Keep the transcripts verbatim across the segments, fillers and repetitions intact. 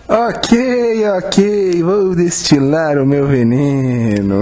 Ok, ok, vou destilar o meu veneno.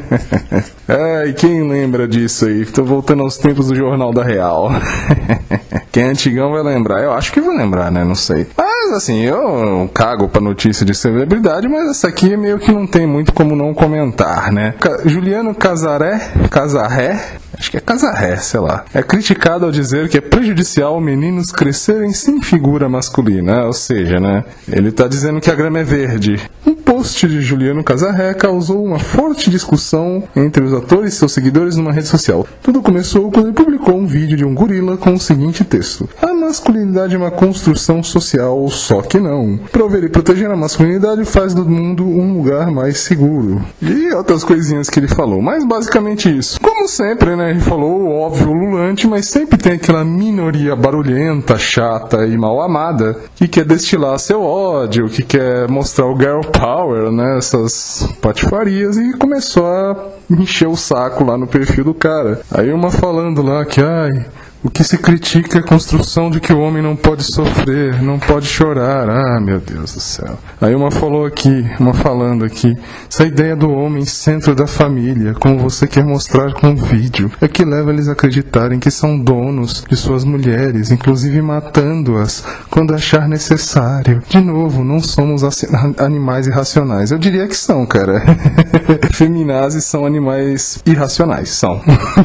Ai, quem lembra disso aí? Tô voltando aos tempos do Jornal da Real. Quem é antigão vai lembrar. Eu acho que vai lembrar, né? Não sei. Mas assim, eu cago pra notícia de celebridade, mas essa aqui meio que não tem muito como não comentar, né? Juliano Casaré, Casarré, acho que é Casarré, sei lá, é criticado ao dizer que é prejudicial meninos crescerem sem figura masculina, ou seja, né? Ele tá dizendo que a grama é verde. Um post de Juliano Casarré causou uma forte discussão entre os atores e seus seguidores numa rede social. Tudo começou quando ele publicou um vídeo de um gorila com o seguinte texto: a masculinidade é uma construção social, só que não. Prover e proteger a masculinidade faz do mundo um lugar mais seguro. E outras coisinhas que ele falou, mas basicamente isso. Como sempre, né, ele falou o óbvio lulante, mas sempre tem aquela minoria barulhenta, chata e mal amada que quer destilar seu ódio, que quer mostrar o girl power, né, essas patifarias, e começou a encher o saco lá no perfil do cara. Aí uma falando lá que, ai, o que se critica é a construção de que o homem não pode sofrer, não pode chorar. Ah, meu Deus do céu. Aí uma falou aqui, uma falando aqui, essa ideia do homem centro da família, como você quer mostrar com o vídeo, é que leva eles a acreditarem que são donos de suas mulheres, inclusive matando-as quando achar necessário. De novo, não somos animais irracionais. Eu diria que são, cara. Feminazes são animais irracionais, são.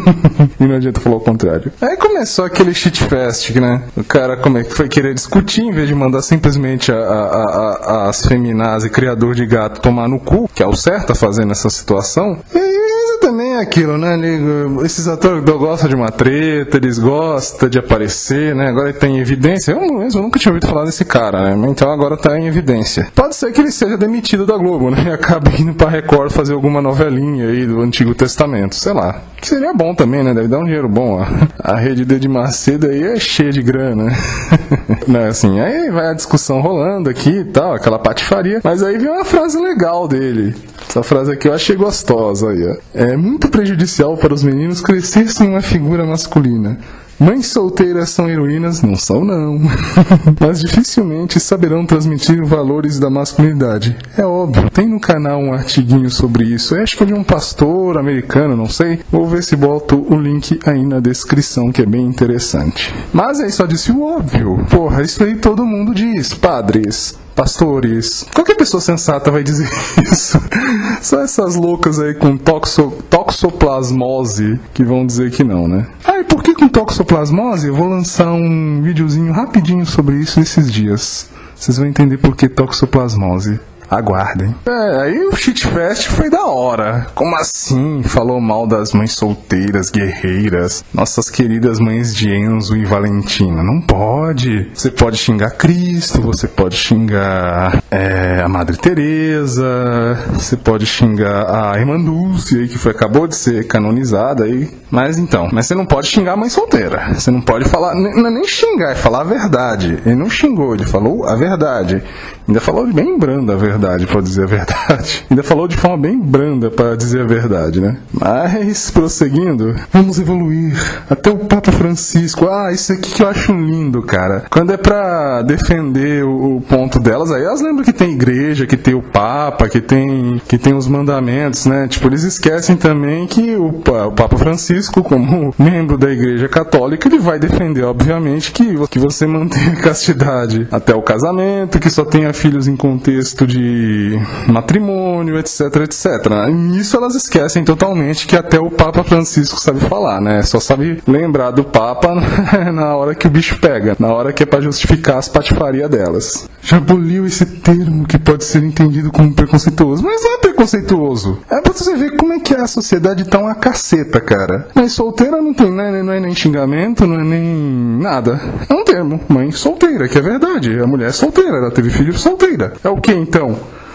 E não adianta falar o contrário. Aí começa só aquele shitfest, né? O cara como é que foi querer discutir em vez de mandar simplesmente a, a, a, as feminazes criador de gato tomar no cu, que é o certo a fazer nessa situação. E também é aquilo, né? Esses atores gostam de uma treta, eles gostam de aparecer, né? Agora ele tá em evidência. Eu mesmo eu nunca tinha ouvido falar desse cara, né? Então agora tá em evidência. Pode ser que ele seja demitido da Globo, né? E acabe indo pra Record fazer alguma novelinha aí do Antigo Testamento, sei lá. Que seria bom também, né? Deve dar um dinheiro bom, ó. A rede de Macedo aí é cheia de grana. Não, assim, aí vai a discussão rolando aqui e tal, aquela patifaria. Mas aí vem uma frase legal dele. Essa frase aqui eu achei gostosa aí, ó. É muito prejudicial para os meninos crescer sem uma figura masculina. Mães solteiras são heroínas? Não são, não. Mas dificilmente saberão transmitir valores da masculinidade. É óbvio. Tem no canal um artiguinho sobre isso. Eu acho que é de um pastor americano, não sei. Vou ver se boto o link aí na descrição, que é bem interessante. Mas aí só disse o óbvio. Porra, isso aí todo mundo diz. Padres, pastores, qualquer pessoa sensata vai dizer isso. Só essas loucas aí com toxo, toxoplasmose que vão dizer que não, né? Ah, e por que com toxoplasmose? Eu vou lançar um videozinho rapidinho sobre isso esses dias. Vocês vão entender por que toxoplasmose. Aguardem. É, aí o shitfest foi da hora. Como assim? Falou mal das mães solteiras, guerreiras, nossas queridas mães de Enzo e Valentina. Não pode. Você pode xingar Cristo, você pode xingar é, a Madre Teresa, você pode xingar a Irmã Dulce, aí, que foi, acabou de ser canonizada aí. Mas então, mas você não pode xingar a mãe solteira. Você não pode falar, não é nem xingar, é falar a verdade. Ele não xingou, ele falou a verdade. Ainda falou bem branda a verdade, para dizer a verdade. Ainda falou de forma bem branda para dizer a verdade, né? Mas, prosseguindo, vamos evoluir. Até o Papa Francisco. Ah, isso aqui que eu acho lindo, cara. Quando é pra defender o, o ponto delas, aí elas lembram que tem igreja, que tem o Papa, que tem, que tem os mandamentos, né? Tipo, eles esquecem também que o, o Papa Francisco, como membro da Igreja Católica, ele vai defender, obviamente, que, que você mantenha a castidade até o casamento, que só tenha filhos em contexto de matrimônio, etc, etcétera. E nisso elas esquecem totalmente que até o Papa Francisco sabe falar, né? Só sabe lembrar do Papa na hora que o bicho pega, na hora que é pra justificar as patifarias delas. Já aboliu esse termo que pode ser entendido como preconceituoso, mas não é preconceituoso. É pra você ver como é que a sociedade tá uma caceta, cara. Mãe solteira não tem, né? Não é nem xingamento, não é nem nada. É um termo, mãe solteira, que é verdade. A mulher é solteira, ela teve filho solteira. É o que então?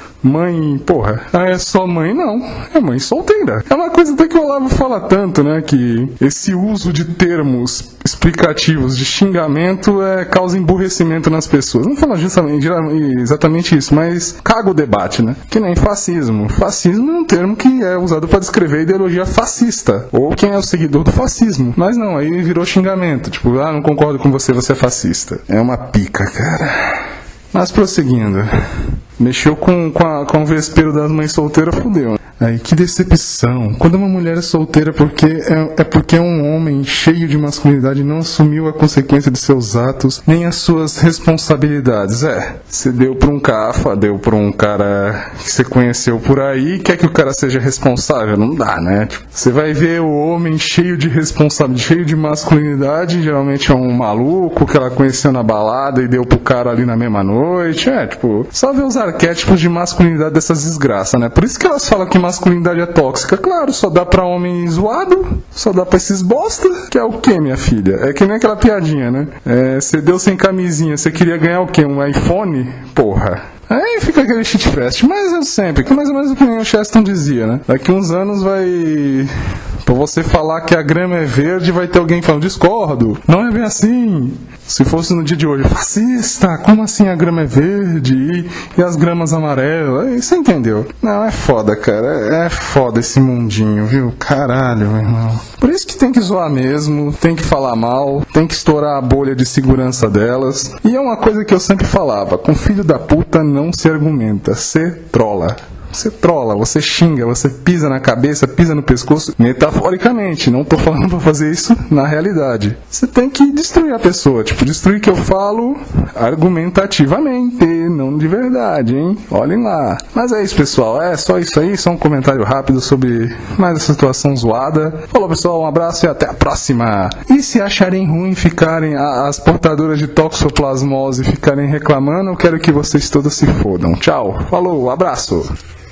Mãe, porra, ah, é só mãe? Não, é mãe solteira. É uma coisa até que o Olavo fala tanto, né, que esse uso de termos explicativos de xingamento é, causa emburrecimento nas pessoas. Não fala justamente, exatamente isso, mas caga o debate, né? Que nem fascismo. Fascismo é um termo que é usado para descrever a ideologia fascista, ou quem é o seguidor do fascismo. Mas não, aí virou xingamento, tipo, ah, não concordo com você, você é fascista. É uma pica, cara. Mas prosseguindo. Mexeu com, com, a, com o vespeiro das mães solteiras, fudeu. Aí, que decepção. Quando uma mulher é solteira porque é, é porque é um homem cheio de masculinidade e não assumiu a consequência de seus atos, nem as suas responsabilidades. É, você deu pra um cafa, deu pra um cara que você conheceu por aí, quer que o cara seja responsável? Não dá, né? Tipo, você vai ver o homem cheio de responsabilidade, cheio de masculinidade, geralmente é um maluco que ela conheceu na balada e deu pro cara ali na mesma noite. É, tipo, só ver os arquétipos de masculinidade dessas desgraças, né? Por isso que elas falam que masculinidade é tóxica. Claro, só dá pra homem zoado, só dá pra esses bosta, que é o que, minha filha? É que nem aquela piadinha, né? É, você deu sem camisinha, você queria ganhar o quê? Um iPhone? Porra. Aí fica aquele shitfest, mas eu sempre, que mais ou menos o que o Cheston dizia, né? Daqui uns anos vai... Pra você falar que a grama é verde, vai ter alguém falando, discordo, não é bem assim. Se fosse no dia de hoje, fascista, como assim a grama é verde e, e as gramas amarelas? Aí você entendeu? Não, é foda, cara, é, é foda esse mundinho, viu? Caralho, meu irmão. Por isso que tem que zoar mesmo, tem que falar mal, tem que estourar a bolha de segurança delas. E é uma coisa que eu sempre falava, com filho da puta não se argumenta, se trola. Você trola, você xinga, você pisa na cabeça, pisa no pescoço, metaforicamente, não tô falando pra fazer isso na realidade. Você tem que destruir a pessoa, tipo, destruir que eu falo argumentativamente, não de verdade, hein? Olhem lá. Mas é isso, pessoal, é só isso aí, só um comentário rápido sobre mais essa situação zoada. Falou, pessoal, um abraço e até a próxima. E se acharem ruim ficarem, as portadoras de toxoplasmose ficarem reclamando, eu quero que vocês todas se fodam. Tchau, falou, abraço.